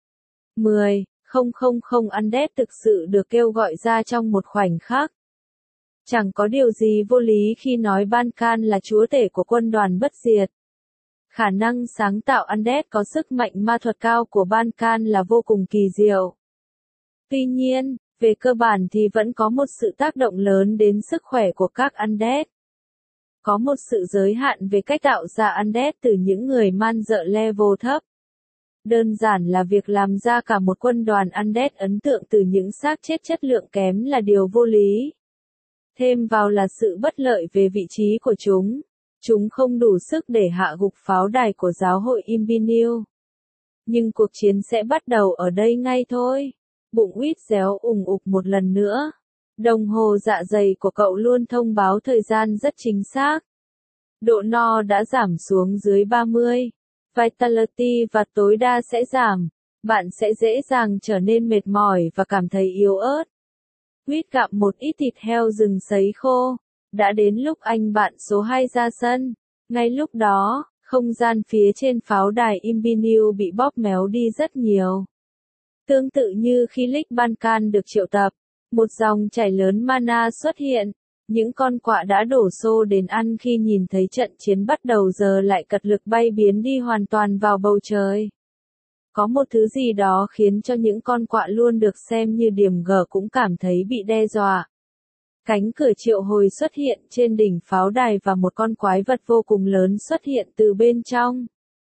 10,000 undead thực sự được kêu gọi ra trong một khoảnh khắc. Chẳng có điều gì vô lý khi nói Bankan là chúa tể của quân đoàn bất diệt. Khả năng sáng tạo undead có sức mạnh ma thuật cao của Bankan là vô cùng kỳ diệu. Tuy nhiên, về cơ bản thì vẫn có một sự tác động lớn đến sức khỏe của các undead. Có một sự giới hạn về cách tạo ra undead từ những người man dợ level thấp. Đơn giản là việc làm ra cả một quân đoàn undead ấn tượng từ những xác chết chất lượng kém là điều vô lý. Thêm vào là sự bất lợi về vị trí của chúng. Chúng không đủ sức để hạ gục pháo đài của giáo hội Imperial. Nhưng cuộc chiến sẽ bắt đầu ở đây ngay thôi. Bụng uýt réo ủng ục một lần nữa. Đồng hồ dạ dày của cậu luôn thông báo thời gian rất chính xác. Độ no đã giảm xuống dưới 30. Vitality và tối đa sẽ giảm. Bạn sẽ dễ dàng trở nên mệt mỏi và cảm thấy yếu ớt. Uýt gặm một ít thịt heo rừng sấy khô. Đã đến lúc anh bạn số 2 ra sân. Ngay lúc đó, không gian phía trên pháo đài Imperial bị bóp méo đi rất nhiều. Tương tự như khi Lich Bankan được triệu tập, một dòng chảy lớn mana xuất hiện. Những con quạ đã đổ xô đến ăn khi nhìn thấy trận chiến bắt đầu giờ lại cật lực bay biến đi hoàn toàn vào bầu trời. Có một thứ gì đó khiến cho những con quạ luôn được xem như điểm gở cũng cảm thấy bị đe dọa. Cánh cửa triệu hồi xuất hiện trên đỉnh pháo đài và một con quái vật vô cùng lớn xuất hiện từ bên trong.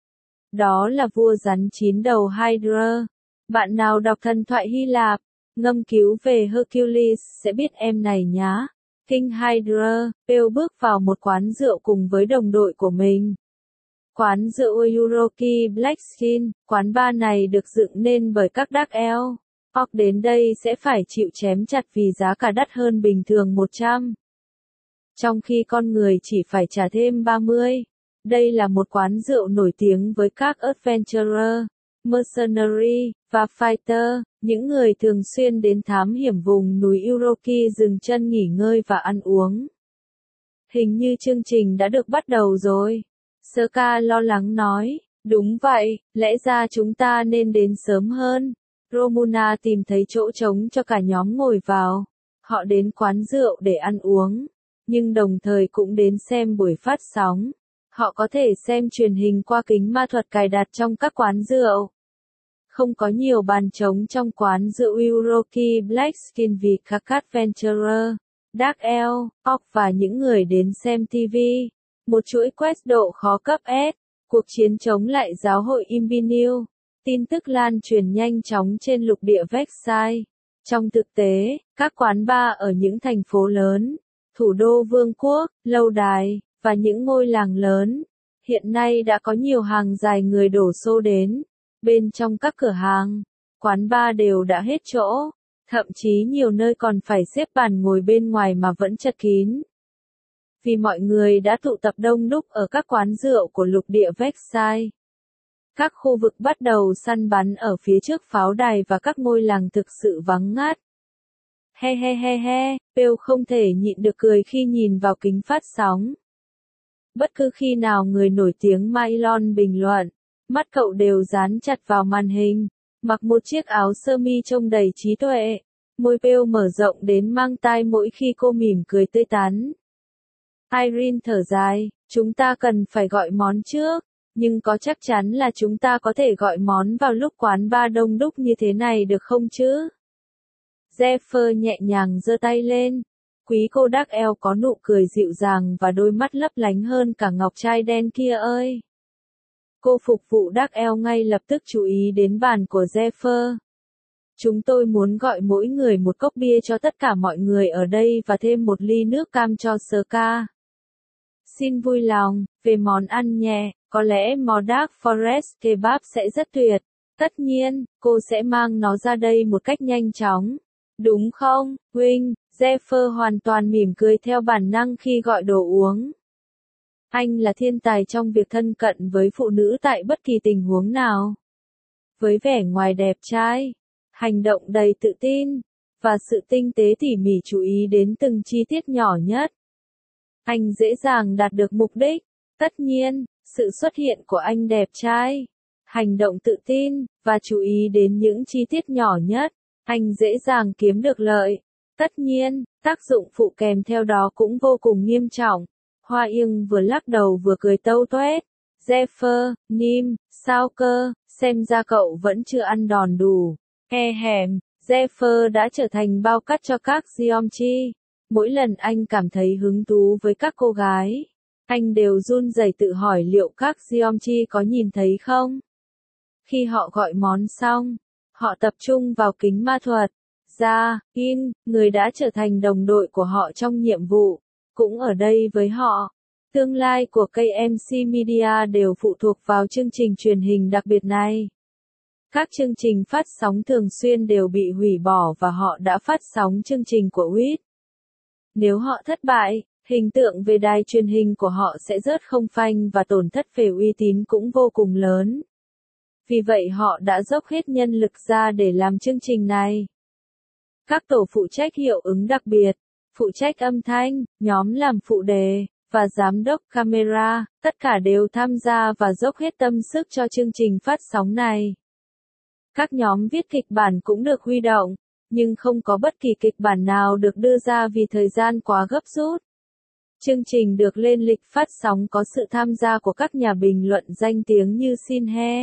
Đó là vua rắn 9 đầu Hydra. Bạn nào đọc thần thoại Hy Lạp, ngâm cứu về Hercules sẽ biết em này nhá. King Hydra, Pale bước vào một quán rượu cùng với đồng đội của mình. Quán rượu Uroki Blackskin, quán bar này được dựng nên bởi các Dark Elf. Orc đến đây sẽ phải chịu chém chặt vì giá cả đắt hơn bình thường 100. Trong khi con người chỉ phải trả thêm 30. Đây là một quán rượu nổi tiếng với các adventurer, mercenary, và fighter, những người thường xuyên đến thám hiểm vùng núi Uroki dừng chân nghỉ ngơi và ăn uống. Hình như chương trình đã được bắt đầu rồi. Sơ-ca lo lắng nói, đúng vậy, lẽ ra chúng ta nên đến sớm hơn. Romuna tìm thấy chỗ trống cho cả nhóm ngồi vào. Họ đến quán rượu để ăn uống, nhưng đồng thời cũng đến xem buổi phát sóng. Họ có thể xem truyền hình qua kính ma thuật cài đặt trong các quán rượu. Không có nhiều bàn trống trong quán rượu Uroki Blackskin vì các adventurer, Dark Elf, Orc và những người đến xem TV. Một chuỗi quest độ khó cấp S. Cuộc chiến chống lại giáo hội Imperial. Tin tức lan truyền nhanh chóng trên lục địa Vexai. Trong thực tế, các quán bar ở những thành phố lớn, thủ đô vương quốc, lâu đài, và những ngôi làng lớn, hiện nay đã có nhiều hàng dài người đổ xô đến. Bên trong các cửa hàng, quán bar đều đã hết chỗ, thậm chí nhiều nơi còn phải xếp bàn ngồi bên ngoài mà vẫn chật kín. Vì mọi người đã tụ tập đông đúc ở các quán rượu của lục địa Vexai. Các khu vực bắt đầu săn bắn ở phía trước pháo đài và các ngôi làng thực sự vắng ngắt. He he he he, Pale không thể nhịn được cười khi nhìn vào kính phát sóng. Bất cứ khi nào người nổi tiếng Mylon bình luận, mắt cậu đều dán chặt vào màn hình, mặc một chiếc áo sơ mi trông đầy trí tuệ. Môi Pale mở rộng đến mang tai mỗi khi cô mỉm cười tươi tắn. Irene thở dài, chúng ta cần phải gọi món trước, nhưng có chắc chắn là chúng ta có thể gọi món vào lúc quán bar đông đúc như thế này được không chứ? Zephyr nhẹ nhàng giơ tay lên. Quý cô Dark Elf có nụ cười dịu dàng và đôi mắt lấp lánh hơn cả ngọc trai đen kia ơi. Cô phục vụ Dark Elf ngay lập tức chú ý đến bàn của Zephyr. Chúng tôi muốn gọi mỗi người một cốc bia cho tất cả mọi người ở đây và thêm một ly nước cam cho Sơ-ca. Xin vui lòng, về món ăn nhẹ, có lẽ món Dark Forest Kebab sẽ rất tuyệt. Tất nhiên, cô sẽ mang nó ra đây một cách nhanh chóng. Đúng không, Wing? Zephyr hoàn toàn mỉm cười theo bản năng khi gọi đồ uống. Anh là thiên tài trong việc thân cận với phụ nữ tại bất kỳ tình huống nào. Với vẻ ngoài đẹp trai, hành động đầy tự tin, và sự tinh tế tỉ mỉ chú ý đến từng chi tiết nhỏ nhất, anh dễ dàng đạt được mục đích. Tất nhiên, sự xuất hiện của anh đẹp trai, hành động tự tin, và chú ý đến những chi tiết nhỏ nhất, anh dễ dàng kiếm được lợi. Tất nhiên, tác dụng phụ kèm theo đó cũng vô cùng nghiêm trọng. Hoa Yên vừa lắc đầu vừa cười tâu toét. Jeffer, Nim, sao cơ, xem ra cậu vẫn chưa ăn đòn đủ. Hèm, Jeffer đã trở thành bao cát cho các Geomchi. Mỗi lần anh cảm thấy hứng thú với các cô gái, anh đều run rẩy tự hỏi liệu các Geomchi có nhìn thấy không. Khi họ gọi món xong, họ tập trung vào kính ma thuật. Người đã trở thành đồng đội của họ trong nhiệm vụ, cũng ở đây với họ. Tương lai của KMC Media đều phụ thuộc vào chương trình truyền hình đặc biệt này. Các chương trình phát sóng thường xuyên đều bị hủy bỏ và họ đã phát sóng chương trình của WIT. Nếu họ thất bại, hình tượng về đài truyền hình của họ sẽ rớt không phanh và tổn thất về uy tín cũng vô cùng lớn. Vì vậy họ đã dốc hết nhân lực ra để làm chương trình này. Các tổ phụ trách hiệu ứng đặc biệt, phụ trách âm thanh, nhóm làm phụ đề, và giám đốc camera, tất cả đều tham gia và dốc hết tâm sức cho chương trình phát sóng này. Các nhóm viết kịch bản cũng được huy động, nhưng không có bất kỳ kịch bản nào được đưa ra vì thời gian quá gấp rút. Chương trình được lên lịch phát sóng có sự tham gia của các nhà bình luận danh tiếng như Shin Hye,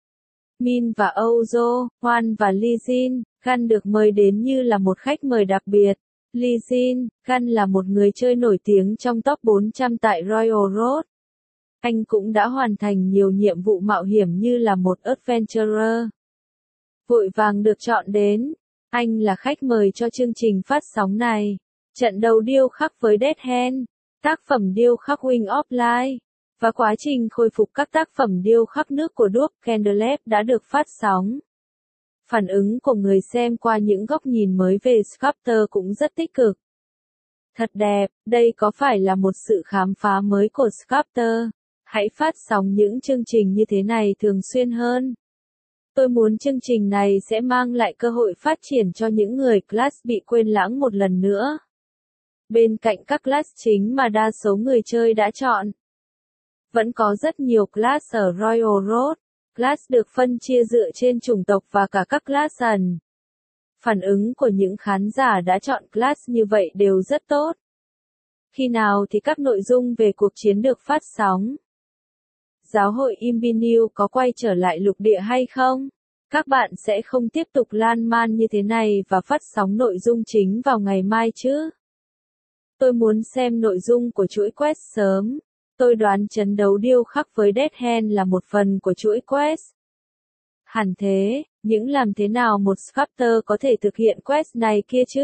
Min và Ozo, Hwan và Lee Jin. Gun được mời đến như là một khách mời đặc biệt. Lee Jin, Gun là một người chơi nổi tiếng trong top 400 tại Royal Road. Anh cũng đã hoàn thành nhiều nhiệm vụ mạo hiểm như là một adventurer. Vội vàng được chọn đến. Anh là khách mời cho chương trình phát sóng này. Trận đấu điêu khắc với Dead Hand, tác phẩm điêu khắc Wing of Light, và quá trình khôi phục các tác phẩm điêu khắc nước của Doug Candlef đã được phát sóng. Phản ứng của người xem qua những góc nhìn mới về Sculptor cũng rất tích cực. Thật đẹp, đây có phải là một sự khám phá mới của Sculptor? Hãy phát sóng những chương trình như thế này thường xuyên hơn. Tôi muốn chương trình này sẽ mang lại cơ hội phát triển cho những người class bị quên lãng một lần nữa. Bên cạnh các class chính mà đa số người chơi đã chọn, vẫn có rất nhiều class ở Royal Road. Class được phân chia dựa trên chủng tộc và cả các class ẩn. Phản ứng của những khán giả đã chọn class như vậy đều rất tốt. Khi nào thì các nội dung về cuộc chiến được phát sóng? Giáo hội Imbiniu có quay trở lại lục địa hay không? Các bạn sẽ không tiếp tục lan man như thế này và phát sóng nội dung chính vào ngày mai chứ? Tôi muốn xem nội dung của chuỗi quest sớm. Tôi đoán trận đấu điêu khắc với Dead Hand là một phần của chuỗi quest. Hẳn thế, nhưng làm thế nào một sculptor có thể thực hiện quest này kia chứ?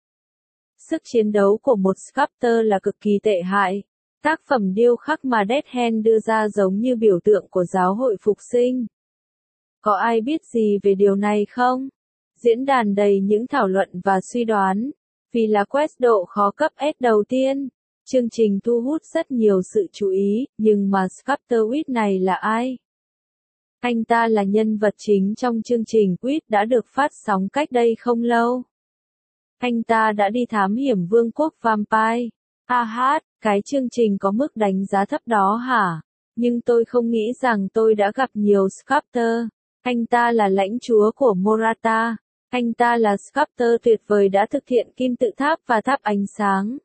Sức chiến đấu của một sculptor là cực kỳ tệ hại. Tác phẩm điêu khắc mà Dead Hand đưa ra giống như biểu tượng của giáo hội phục sinh. Có ai biết gì về điều này không? Diễn đàn đầy những thảo luận và suy đoán. Vì là quest độ khó cấp S đầu tiên, chương trình thu hút rất nhiều sự chú ý, nhưng mà Sculptor WIT này là ai? Anh ta là nhân vật chính trong chương trình WIT đã được phát sóng cách đây không lâu. Anh ta đã đi thám hiểm vương quốc Vampire. Cái chương trình có mức đánh giá thấp đó hả? Nhưng tôi không nghĩ rằng tôi đã gặp nhiều Sculptor. Anh ta là lãnh chúa của Morata. Anh ta là Sculptor tuyệt vời đã thực hiện kim tự tháp và tháp ánh sáng.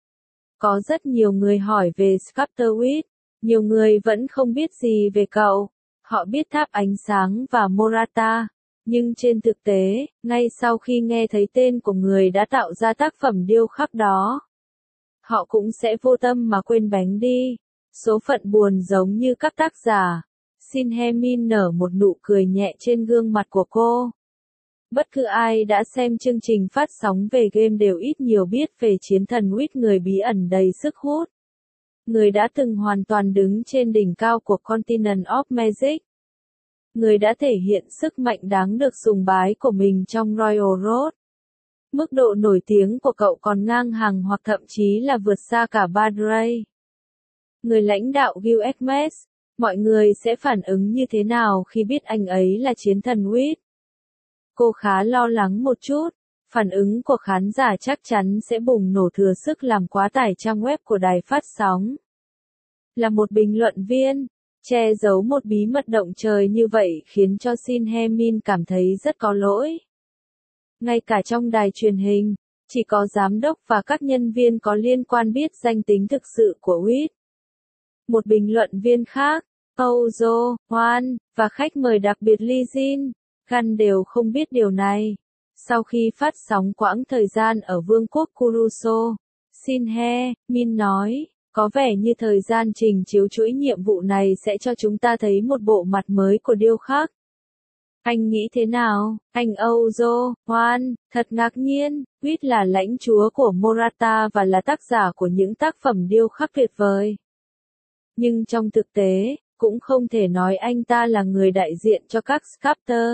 Có rất nhiều người hỏi về Sculptor WIT. Nhiều người vẫn không biết gì về cậu. Họ biết tháp ánh sáng và Morata. Nhưng trên thực tế, ngay sau khi nghe thấy tên của người đã tạo ra tác phẩm điêu khắc đó, họ cũng sẽ vô tâm mà quên bánh đi. Số phận buồn giống như các tác giả. Shin Hye Min nở một nụ cười nhẹ trên gương mặt của cô. Bất cứ ai đã xem chương trình phát sóng về game đều ít nhiều biết về chiến thần WIT, người bí ẩn đầy sức hút. Người đã từng hoàn toàn đứng trên đỉnh cao của Continent of Magic. Người đã thể hiện sức mạnh đáng được sùng bái của mình trong Royal Road. Mức độ nổi tiếng của cậu còn ngang hàng hoặc thậm chí là vượt xa cả Badray. Người lãnh đạo Guild Hermes, mọi người sẽ phản ứng như thế nào khi biết anh ấy là chiến thần WIT? Cô khá lo lắng một chút, phản ứng của khán giả chắc chắn sẽ bùng nổ thừa sức làm quá tải trang web của đài phát sóng. là một bình luận viên. Che giấu một bí mật động trời như vậy khiến cho Shin Hye-min cảm thấy rất có lỗi. Ngay cả trong đài truyền hình, chỉ có giám đốc và các nhân viên có liên quan biết danh tính thực sự của Wit. Một bình luận viên khác, Oh Jo Hwan, và khách mời đặc biệt Lee Jin Gun đều không biết điều này. Sau khi phát sóng quãng thời gian ở Vương quốc Kuruso, Shin Hye-min nói, có vẻ như thời gian trình chiếu chuỗi nhiệm vụ này sẽ cho chúng ta thấy một bộ mặt mới của điêu khắc. Anh nghĩ thế nào? Anh Oh Jo Hwan, thật ngạc nhiên, Wit là lãnh chúa của Morata và là tác giả của những tác phẩm điêu khắc tuyệt vời. Nhưng trong thực tế, cũng không thể nói anh ta là người đại diện cho các sculptor.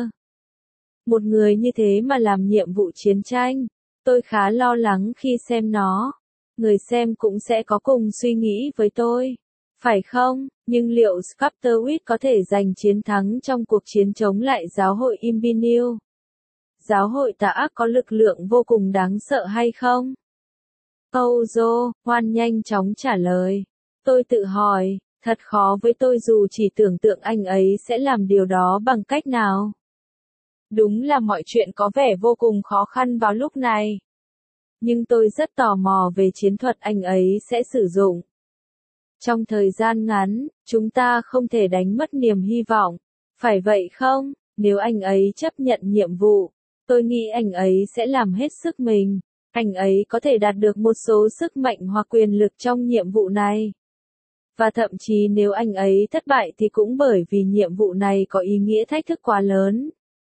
Một người như thế mà làm nhiệm vụ chiến tranh, tôi khá lo lắng khi xem nó. Người xem cũng sẽ có cùng suy nghĩ với tôi, phải không? Nhưng liệu Sculptor Wit có thể giành chiến thắng trong cuộc chiến chống lại giáo hội Imperial? Giáo hội tà ác có lực lượng vô cùng đáng sợ hay không? Oh Jo Hwan nhanh chóng trả lời. Tôi tự hỏi, thật khó với tôi dù chỉ tưởng tượng anh ấy sẽ làm điều đó bằng cách nào. Đúng là mọi chuyện có vẻ vô cùng khó khăn vào lúc này. Nhưng tôi rất tò mò về chiến thuật anh ấy sẽ sử dụng. Trong thời gian ngắn, chúng ta không thể đánh mất niềm hy vọng. Phải vậy không? Nếu anh ấy chấp nhận nhiệm vụ, tôi nghĩ anh ấy sẽ làm hết sức mình. Anh ấy có thể đạt được một số sức mạnh hoặc quyền lực trong nhiệm vụ này. Và thậm chí nếu anh ấy thất bại thì cũng bởi vì nhiệm vụ này có ý nghĩa thách thức quá lớn.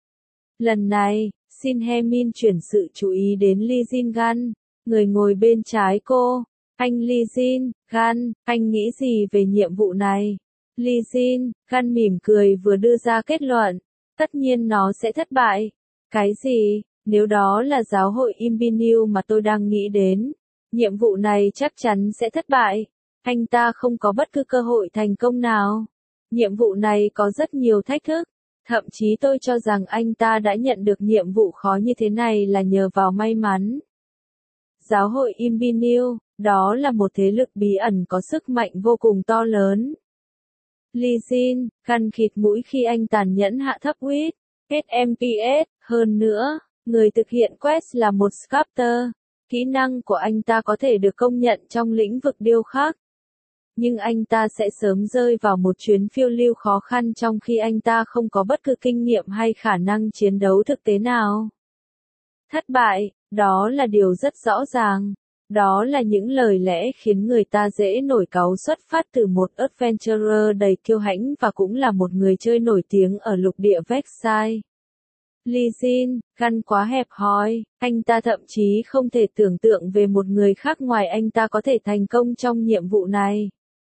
Lần này, Shin Hye-min chuyển sự chú ý đến Lee Jin Gun, người ngồi bên trái cô. Anh Lee Jin Gun, anh nghĩ gì về nhiệm vụ này? Lee Jin Gun mỉm cười vừa đưa ra kết luận. Tất nhiên nó sẽ thất bại. Cái gì? Nếu đó là giáo hội Imperial mà tôi đang nghĩ đến, nhiệm vụ này chắc chắn sẽ thất bại. Anh ta không có bất cứ cơ hội thành công nào. Nhiệm vụ này có rất nhiều thách thức. Thậm chí tôi cho rằng anh ta đã nhận được nhiệm vụ khó như thế này là nhờ vào may mắn. Giáo hội Imperial, đó là một thế lực bí ẩn có sức mạnh vô cùng to lớn. Lee Jin Gun khịt mũi khi anh tàn nhẫn hạ thấp Wit. SMPS, hơn nữa, người thực hiện quest là một sculptor. Kỹ năng của anh ta có thể được công nhận trong lĩnh vực điêu khắc. Nhưng anh ta sẽ sớm rơi vào một chuyến phiêu lưu khó khăn trong khi anh ta không có bất cứ kinh nghiệm hay khả năng chiến đấu thực tế nào. Thất bại, đó là điều rất rõ ràng. Đó là những lời lẽ khiến người ta dễ nổi cáu xuất phát từ một adventurer đầy kiêu hãnh và cũng là một người chơi nổi tiếng ở lục địa Vexai. Lee Jin Gun quá hẹp hòi, anh ta thậm chí không thể tưởng tượng về một người khác ngoài anh ta có thể thành công trong nhiệm vụ này.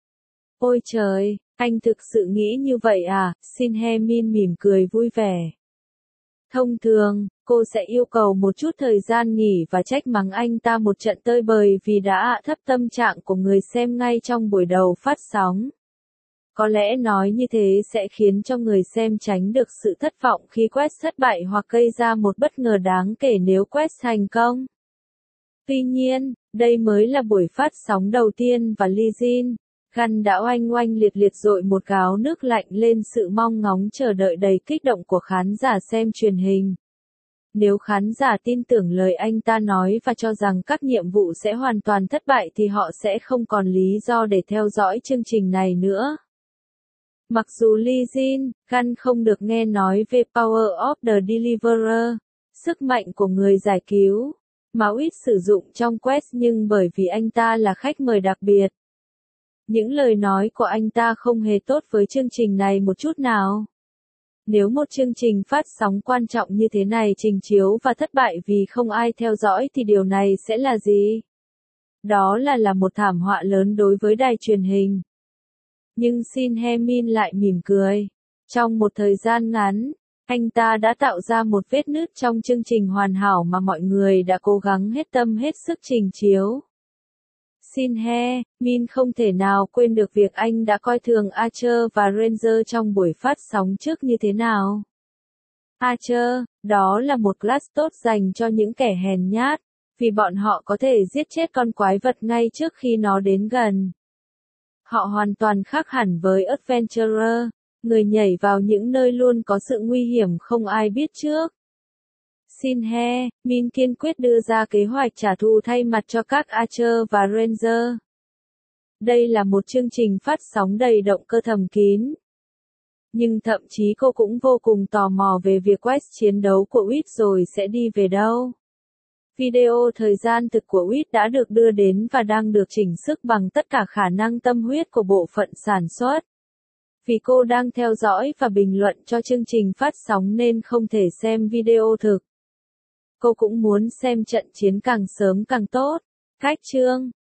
Ôi trời, anh thực sự nghĩ như vậy à? Shin Hye-min mỉm cười vui vẻ. Thông thường, cô sẽ yêu cầu một chút thời gian nghỉ và trách mắng anh ta một trận tơi bời vì đã hạ thấp tâm trạng của người xem ngay trong buổi đầu phát sóng. Có lẽ nói như thế sẽ khiến cho người xem tránh được sự thất vọng khi quest thất bại hoặc gây ra một bất ngờ đáng kể nếu quest thành công. Tuy nhiên, đây mới là buổi phát sóng đầu tiên và Lee Jin Gun đã oanh oanh liệt liệt dội một gáo nước lạnh lên sự mong ngóng chờ đợi đầy kích động của khán giả xem truyền hình. Nếu khán giả tin tưởng lời anh ta nói và cho rằng các nhiệm vụ sẽ hoàn toàn thất bại thì họ sẽ không còn lý do để theo dõi chương trình này nữa. Mặc dù Lee Jin Gun không được nghe nói về Power of the Deliverer, sức mạnh của người giải cứu, mà Wit sử dụng trong quest nhưng bởi vì anh ta là khách mời đặc biệt. Những lời nói của anh ta không hề tốt với chương trình này một chút nào. Nếu một chương trình phát sóng quan trọng như thế này trình chiếu và thất bại vì không ai theo dõi thì điều này sẽ là gì? Đó là một thảm họa lớn đối với đài truyền hình. Nhưng Shin Hye-min lại mỉm cười. Trong một thời gian ngắn, anh ta đã tạo ra một vết nứt trong chương trình hoàn hảo mà mọi người đã cố gắng hết tâm hết sức trình chiếu. Shin Hye-min không thể nào quên được việc anh đã coi thường Archer và Ranger trong buổi phát sóng trước như thế nào. Archer, đó là một class tốt dành cho những kẻ hèn nhát, vì bọn họ có thể giết chết con quái vật ngay trước khi nó đến gần. Họ hoàn toàn khác hẳn với Adventurer, người nhảy vào những nơi luôn có sự nguy hiểm không ai biết trước. Shinhe, Min kiên quyết đưa ra kế hoạch trả thù thay mặt cho các Archer và Ranger. Đây là một chương trình phát sóng đầy động cơ thầm kín. Nhưng thậm chí cô cũng vô cùng tò mò về việc quest chiến đấu của Witt rồi sẽ đi về đâu. Video thời gian thực của Witt đã được đưa đến và đang được chỉnh sức bằng tất cả khả năng tâm huyết của bộ phận sản xuất. Vì cô đang theo dõi và bình luận cho chương trình phát sóng nên không thể xem video thực. Cô cũng muốn xem trận chiến càng sớm càng tốt. Cách chương